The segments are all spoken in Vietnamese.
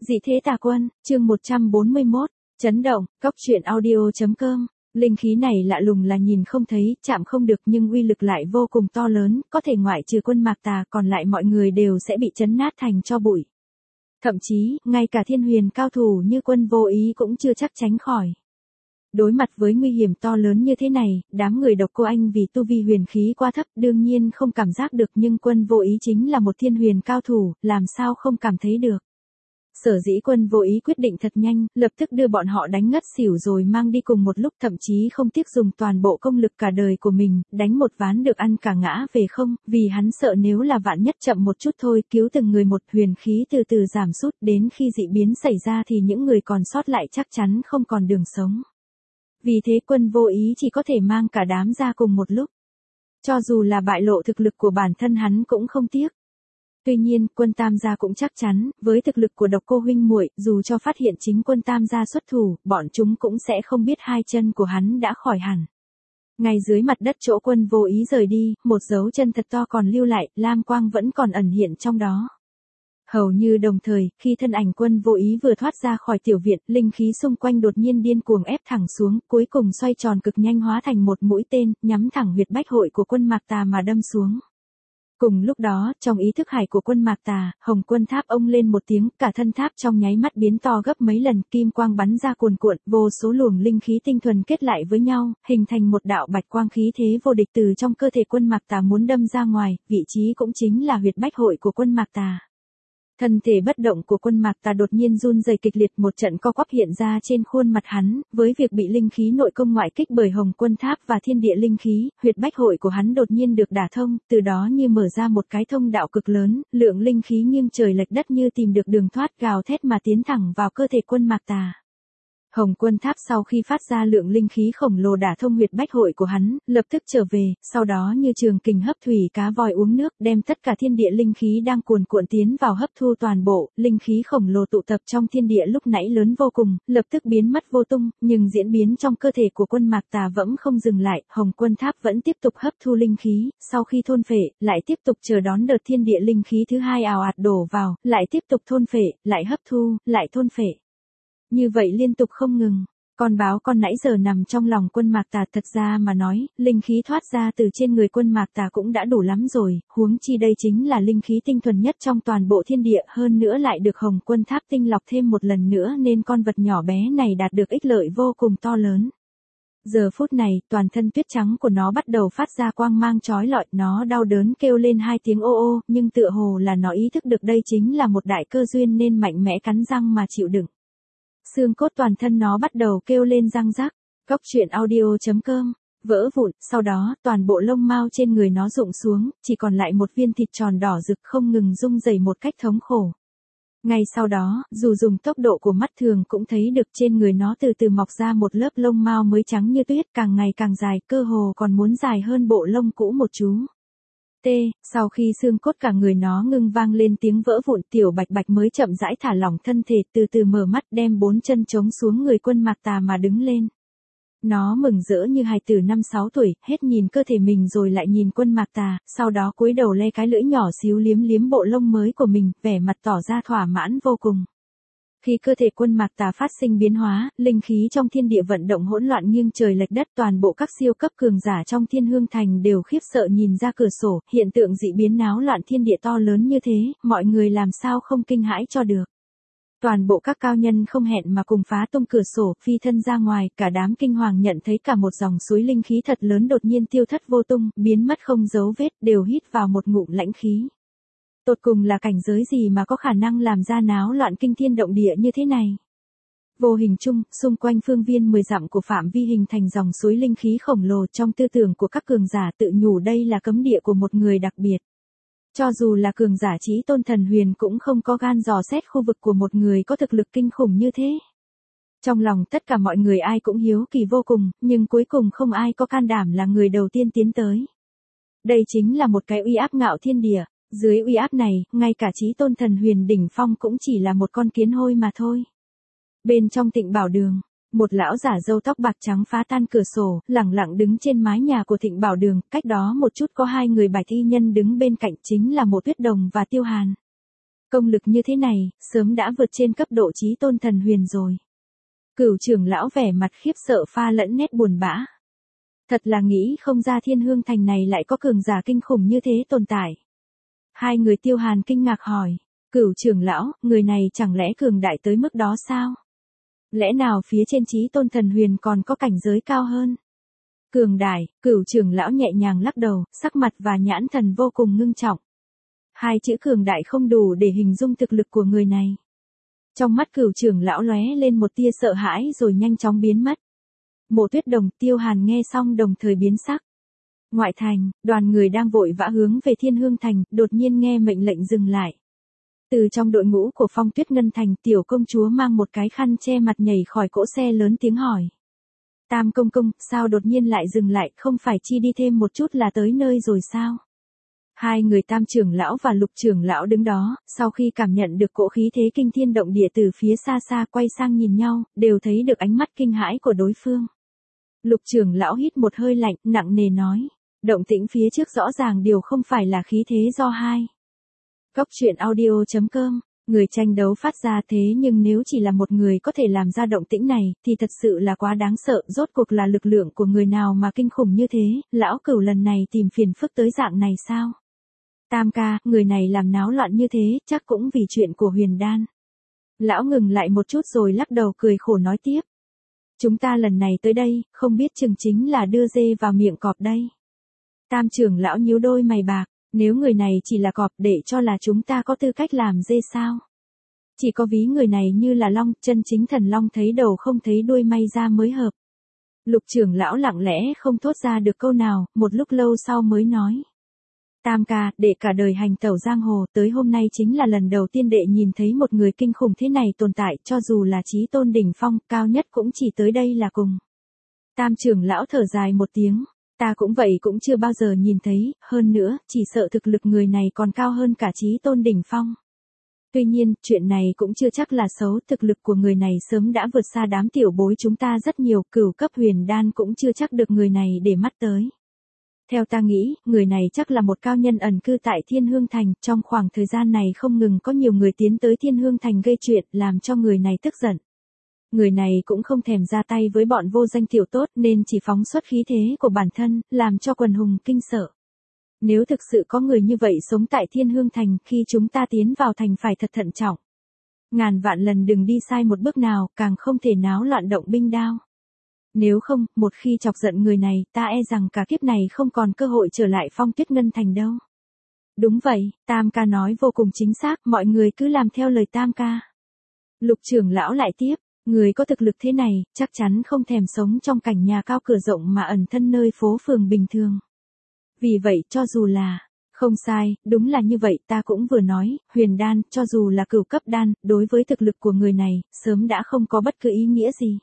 Dị thế tà quân, chương 141, chấn động, cóc truyện audio.com. Linh khí này lạ lùng là nhìn không thấy, chạm không được nhưng uy lực lại vô cùng to lớn, có thể ngoại trừ quân mạc tà còn lại mọi người đều sẽ bị chấn nát thành tro bụi. Thậm chí, ngay cả thiên huyền cao thủ như Quân Vô Ý cũng chưa chắc tránh khỏi. Đối mặt với nguy hiểm to lớn như thế này, đám người Độc Cô Anh vì tu vi huyền khí quá thấp đương nhiên không cảm giác được, nhưng Quân Vô Ý chính là một thiên huyền cao thủ, làm sao không cảm thấy được. Sở dĩ Quân Vô Ý quyết định thật nhanh, lập tức đưa bọn họ đánh ngất xỉu rồi mang đi cùng một lúc, thậm chí không tiếc dùng toàn bộ công lực cả đời của mình, đánh một ván được ăn cả ngã về không, vì hắn sợ nếu là vạn nhất chậm một chút thôi, cứu từng người một, huyền khí từ từ giảm sút, đến khi dị biến xảy ra thì những người còn sót lại chắc chắn không còn đường sống. Vì thế Quân Vô Ý chỉ có thể mang cả đám ra cùng một lúc. Cho dù là bại lộ thực lực của bản thân hắn cũng không tiếc. Tuy nhiên, Quân Tam gia cũng chắc chắn, với thực lực của Độc Cô huynh muội, dù cho phát hiện chính Quân Tam gia xuất thủ, bọn chúng cũng sẽ không biết hai chân của hắn đã khỏi hẳn. Ngay dưới mặt đất chỗ Quân Vô Ý rời đi, một dấu chân thật to còn lưu lại, lam quang vẫn còn ẩn hiện trong đó. Hầu như đồng thời, khi thân ảnh Quân Vô Ý vừa thoát ra khỏi tiểu viện, linh khí xung quanh đột nhiên điên cuồng ép thẳng xuống, cuối cùng xoay tròn cực nhanh hóa thành một mũi tên, nhắm thẳng huyệt bách hội của Quân Mạc Tà mà đâm xuống. Cùng lúc đó, trong ý thức hải của Quân Mạc Tà, Hồng Quân Tháp ông lên một tiếng, cả thân tháp trong nháy mắt biến to gấp mấy lần, kim quang bắn ra cuồn cuộn, vô số luồng linh khí tinh thuần kết lại với nhau, hình thành một đạo bạch quang khí thế vô địch từ trong cơ thể Quân Mạc Tà muốn đâm ra ngoài, vị trí cũng chính là huyệt bách hội của Quân Mạc Tà. Thân thể bất động của Quân Mạc Tà đột nhiên run rẩy kịch liệt, một trận co quắp hiện ra trên khuôn mặt hắn, với việc bị linh khí nội công ngoại kích bởi Hồng Quân Tháp và thiên địa linh khí, huyệt bách hội của hắn đột nhiên được đả thông, từ đó như mở ra một cái thông đạo cực lớn, lượng linh khí nghiêng trời lệch đất như tìm được đường thoát, gào thét mà tiến thẳng vào cơ thể Quân Mạc Tà. Hồng Quân Tháp sau khi phát ra lượng linh khí khổng lồ đả thông huyệt bách hội của hắn, lập tức trở về, sau đó như trường kình hấp thủy cá voi uống nước, đem tất cả thiên địa linh khí đang cuồn cuộn tiến vào hấp thu toàn bộ, linh khí khổng lồ tụ tập trong thiên địa lúc nãy lớn vô cùng, lập tức biến mất vô tung, nhưng diễn biến trong cơ thể của Quân Mạc Tà vẫn không dừng lại, Hồng Quân Tháp vẫn tiếp tục hấp thu linh khí, sau khi thôn phệ, lại tiếp tục chờ đón đợt thiên địa linh khí thứ hai ào ạt đổ vào, lại tiếp tục thôn phệ, lại hấp thu, lại thôn phệ. Như vậy liên tục không ngừng. Con báo con nãy giờ nằm trong lòng Quân Mạc Tà, thật ra mà nói, linh khí thoát ra từ trên người Quân Mạc Tà cũng đã đủ lắm rồi, huống chi đây chính là linh khí tinh thuần nhất trong toàn bộ thiên địa, hơn nữa lại được Hồng Quân Tháp tinh lọc thêm một lần nữa nên con vật nhỏ bé này đạt được ích lợi vô cùng to lớn. Giờ phút này, toàn thân tuyết trắng của nó bắt đầu phát ra quang mang chói lọi, nó đau đớn kêu lên hai tiếng ô ô, nhưng tựa hồ là nó ý thức được đây chính là một đại cơ duyên nên mạnh mẽ cắn răng mà chịu đựng. Xương cốt toàn thân nó bắt đầu kêu lên răng rắc, cóc truyện audio.com, vỡ vụn, sau đó, toàn bộ lông mao trên người nó rụng xuống, chỉ còn lại một viên thịt tròn đỏ rực không ngừng rung rẩy một cách thống khổ. Ngay sau đó, dù dùng tốc độ của mắt thường cũng thấy được trên người nó từ từ mọc ra một lớp lông mao mới trắng như tuyết, càng ngày càng dài, cơ hồ còn muốn dài hơn bộ lông cũ một chú. Sau khi xương cốt cả người nó ngưng vang lên tiếng vỡ vụn, tiểu bạch bạch mới chậm rãi thả lỏng thân thể, từ từ mở mắt, đem bốn chân trống xuống người Quân Mạc Tà mà đứng lên. Nó mừng rỡ như hài tử 5-6 tuổi, hết nhìn cơ thể mình rồi lại nhìn Quân Mạc Tà, sau đó cúi đầu le cái lưỡi nhỏ xíu liếm liếm bộ lông mới của mình, vẻ mặt tỏ ra thỏa mãn vô cùng. Khi cơ thể Quân Mạc Tà phát sinh biến hóa, linh khí trong thiên địa vận động hỗn loạn nghiêng trời lệch đất, toàn bộ các siêu cấp cường giả trong Thiên Hương Thành đều khiếp sợ nhìn ra cửa sổ, hiện tượng dị biến náo loạn thiên địa to lớn như thế, mọi người làm sao không kinh hãi cho được. Toàn bộ các cao nhân không hẹn mà cùng phá tung cửa sổ, phi thân ra ngoài, cả đám kinh hoàng nhận thấy cả một dòng suối linh khí thật lớn đột nhiên tiêu thất vô tung, biến mất không dấu vết, đều hít vào một ngụm lãnh khí. Tột cùng là cảnh giới gì mà có khả năng làm ra náo loạn kinh thiên động địa như thế này? Vô hình chung, xung quanh phương viên 10 dặm của phạm vi hình thành dòng suối linh khí khổng lồ, trong tư tưởng của các cường giả tự nhủ đây là cấm địa của một người đặc biệt. Cho dù là cường giả chí tôn thần huyền cũng không có gan dò xét khu vực của một người có thực lực kinh khủng như thế. Trong lòng tất cả mọi người ai cũng hiếu kỳ vô cùng, nhưng cuối cùng không ai có can đảm là người đầu tiên tiến tới. Đây chính là một cái uy áp ngạo thiên địa. Dưới uy áp này, ngay cả chí tôn thần huyền đỉnh phong cũng chỉ là một con kiến hôi mà thôi. Bên trong Thịnh Bảo Đường, một lão giả râu tóc bạc trắng phá tan cửa sổ, lẳng lặng đứng trên mái nhà của Thịnh Bảo Đường, cách đó một chút có hai người bạch y nhân đứng bên cạnh, chính là Mộ Tuyết Đồng và Tiêu Hàn. Công lực như thế này, sớm đã vượt trên cấp độ chí tôn thần huyền rồi. Cửu trưởng lão vẻ mặt khiếp sợ pha lẫn nét buồn bã. Thật là nghĩ không ra Thiên Hương Thành này lại có cường giả kinh khủng như thế tồn tại. Hai người Tiêu Hàn kinh ngạc hỏi, Cửu trưởng lão, người này chẳng lẽ cường đại tới mức đó sao? Lẽ nào phía trên chí tôn thần huyền còn có cảnh giới cao hơn? Cường đại, Cửu trưởng lão nhẹ nhàng lắc đầu, sắc mặt và nhãn thần vô cùng ngưng trọng. Hai chữ cường đại không đủ để hình dung thực lực của người này. Trong mắt Cửu trưởng lão lóe lên một tia sợ hãi rồi nhanh chóng biến mất. Mộ Tuyết Đồng, Tiêu Hàn nghe xong đồng thời biến sắc. Ngoại thành, đoàn người đang vội vã hướng về Thiên Hương Thành, đột nhiên nghe mệnh lệnh dừng lại. Từ trong đội ngũ của Phong Tuyết Ngân Thành, tiểu công chúa mang một cái khăn che mặt nhảy khỏi cỗ xe lớn tiếng hỏi. Tam công công, sao đột nhiên lại dừng lại, không phải chi đi thêm một chút là tới nơi rồi sao? Hai người Tam trưởng lão và Lục trưởng lão đứng đó, sau khi cảm nhận được cỗ khí thế kinh thiên động địa từ phía xa xa quay sang nhìn nhau, đều thấy được ánh mắt kinh hãi của đối phương. Lục trưởng lão hít một hơi lạnh, nặng nề nói, động tĩnh phía trước rõ ràng điều không phải là khí thế do hai. Cóc truyện audio.com, người tranh đấu phát ra thế nhưng nếu chỉ là một người có thể làm ra động tĩnh này, thì thật sự là quá đáng sợ, rốt cuộc là lực lượng của người nào mà kinh khủng như thế, lão Cửu lần này tìm phiền phức tới dạng này sao? Tam ca, người này làm náo loạn như thế, chắc cũng vì chuyện của Huyền Đan. Lão ngừng lại một chút rồi lắc đầu cười khổ nói tiếp. Chúng ta lần này tới đây, không biết chừng chính là đưa dê vào miệng cọp đây. Tam trưởng lão nhíu đôi mày bạc, nếu người này chỉ là cọp để cho là chúng ta có tư cách làm dê sao? Chỉ có ví người này như là long, chân chính thần long thấy đầu không thấy đuôi may ra mới hợp. Lục trưởng lão lặng lẽ không thốt ra được câu nào, một lúc lâu sau mới nói. Tam ca, đệ cả đời hành tẩu giang hồ, tới hôm nay chính là lần đầu tiên đệ nhìn thấy một người kinh khủng thế này tồn tại, cho dù là chí tôn đỉnh phong, cao nhất cũng chỉ tới đây là cùng. Tam trưởng lão thở dài một tiếng, ta cũng vậy cũng chưa bao giờ nhìn thấy, hơn nữa, chỉ sợ thực lực người này còn cao hơn cả chí tôn đỉnh phong. Tuy nhiên, chuyện này cũng chưa chắc là xấu, thực lực của người này sớm đã vượt xa đám tiểu bối chúng ta rất nhiều, cửu cấp huyền đan cũng chưa chắc được người này để mắt tới. Theo ta nghĩ, người này chắc là một cao nhân ẩn cư tại Thiên Hương Thành, trong khoảng thời gian này không ngừng có nhiều người tiến tới Thiên Hương Thành gây chuyện, làm cho người này tức giận. Người này cũng không thèm ra tay với bọn vô danh tiểu tốt nên chỉ phóng xuất khí thế của bản thân, làm cho quần hùng kinh sợ. Nếu thực sự có người như vậy sống tại Thiên Hương Thành, khi chúng ta tiến vào thành phải thật thận trọng. Ngàn vạn lần đừng đi sai một bước nào, càng không thể náo loạn động binh đao. Nếu không, một khi chọc giận người này, ta e rằng cả kiếp này không còn cơ hội trở lại Phong Tuyết Ngân Thành đâu. Đúng vậy, Tam ca nói vô cùng chính xác, mọi người cứ làm theo lời Tam ca. Lục trưởng lão lại tiếp, người có thực lực thế này, chắc chắn không thèm sống trong cảnh nhà cao cửa rộng mà ẩn thân nơi phố phường bình thường. Vì vậy, cho dù là, không sai, đúng là như vậy, ta cũng vừa nói, huyền đan, cho dù là cửu cấp đan, đối với thực lực của người này, sớm đã không có bất cứ ý nghĩa gì.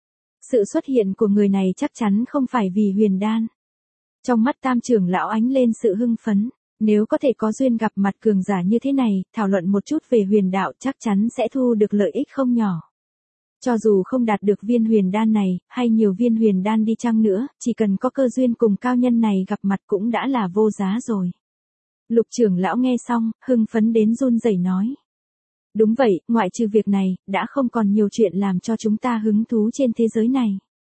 Sự xuất hiện của người này chắc chắn không phải vì huyền đan. Trong mắt Tam trưởng lão ánh lên sự hưng phấn, nếu có thể có duyên gặp mặt cường giả như thế này, thảo luận một chút về huyền đạo chắc chắn sẽ thu được lợi ích không nhỏ. Cho dù không đạt được viên huyền đan này, hay nhiều viên huyền đan đi chăng nữa, chỉ cần có cơ duyên cùng cao nhân này gặp mặt cũng đã là vô giá rồi. Lục trưởng lão nghe xong, hưng phấn đến run rẩy nói. Đúng vậy, ngoại trừ việc này, đã không còn nhiều chuyện làm cho chúng ta hứng thú trên thế giới này.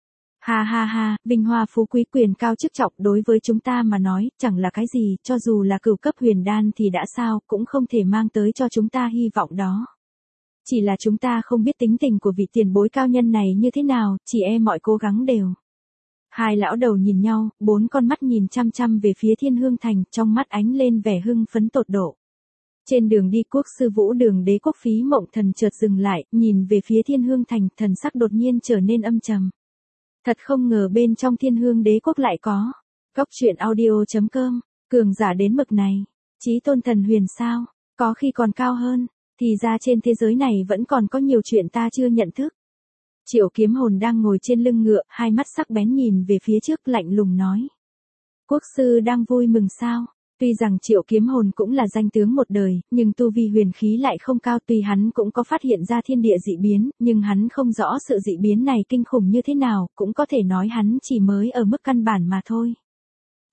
Ha ha ha, vinh hoa phú quý quyền cao chức trọng đối với chúng ta mà nói, chẳng là cái gì, cho dù là cửu cấp huyền đan thì đã sao, cũng không thể mang tới cho chúng ta hy vọng đó. Chỉ là chúng ta không biết tính tình của vị tiền bối cao nhân này như thế nào, chỉ e mọi cố gắng đều. Hai lão đầu nhìn nhau, bốn con mắt nhìn chăm chăm về phía Thiên Hương Thành, trong mắt ánh lên vẻ hưng phấn tột độ. Trên đường đi Quốc sư Vũ Đường Đế Quốc Phí Mộng Thần chợt dừng lại, nhìn về phía Thiên Hương Thành, thần sắc đột nhiên trở nên âm trầm. Thật không ngờ bên trong Thiên Hương Đế Quốc lại có. Cóc truyện audio.com, cường giả đến mực này. Chí tôn thần huyền sao, có khi còn cao hơn, thì ra trên thế giới này vẫn còn có nhiều chuyện ta chưa nhận thức. Triệu Kiếm Hồn đang ngồi trên lưng ngựa, hai mắt sắc bén nhìn về phía trước lạnh lùng nói. Quốc sư đang vui mừng sao? Tuy rằng Triệu Kiếm Hồn cũng là danh tướng một đời, nhưng tu vi huyền khí lại không cao, tuy hắn cũng có phát hiện ra thiên địa dị biến, nhưng hắn không rõ sự dị biến này kinh khủng như thế nào, cũng có thể nói hắn chỉ mới ở mức căn bản mà thôi.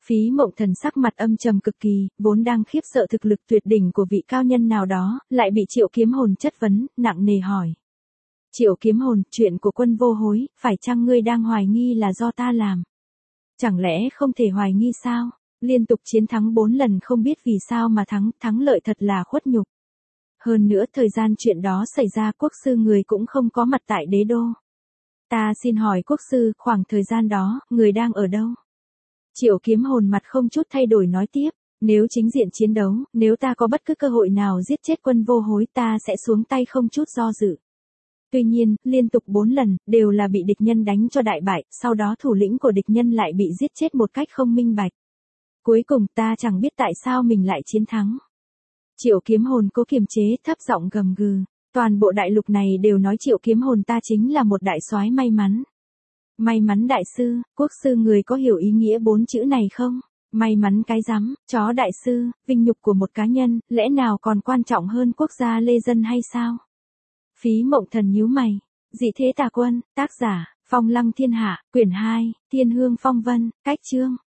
Phí Mộng Thần sắc mặt âm trầm cực kỳ, vốn đang khiếp sợ thực lực tuyệt đỉnh của vị cao nhân nào đó, lại bị Triệu Kiếm Hồn chất vấn, nặng nề hỏi. Triệu Kiếm Hồn, chuyện của Quân Vô Hối, phải chăng ngươi đang hoài nghi là do ta làm? Chẳng lẽ không thể hoài nghi sao? Liên tục chiến thắng 4 lần không biết vì sao mà thắng lợi thật là khuất nhục. Hơn nữa thời gian chuyện đó xảy ra quốc sư người cũng không có mặt tại đế đô. Ta xin hỏi quốc sư, khoảng thời gian đó, người đang ở đâu? Triệu Kiếm Hồn mặt không chút thay đổi nói tiếp, nếu chính diện chiến đấu, nếu ta có bất cứ cơ hội nào giết chết Quân Vô Hối ta sẽ xuống tay không chút do dự. Tuy nhiên, liên tục 4 lần, đều là bị địch nhân đánh cho đại bại, sau đó thủ lĩnh của địch nhân lại bị giết chết một cách không minh bạch. Cuối cùng ta chẳng biết tại sao mình lại chiến thắng. Triệu Kiếm Hồn cố kiềm chế, thấp giọng gầm gừ. Toàn bộ đại lục này đều nói Triệu Kiếm Hồn ta chính là một đại soái may mắn. May mắn đại sư, quốc sư người có hiểu ý nghĩa 4 chữ này không? May mắn cái rắm, chó đại sư, vinh nhục của một cá nhân, lẽ nào còn quan trọng hơn quốc gia lê dân hay sao? Phí Mộng Thần nhíu mày. Dị Thế Tà Quân, tác giả, Phong Lăng Thiên Hạ, quyển 2, Thiên Hương Phong Vân, cách chương.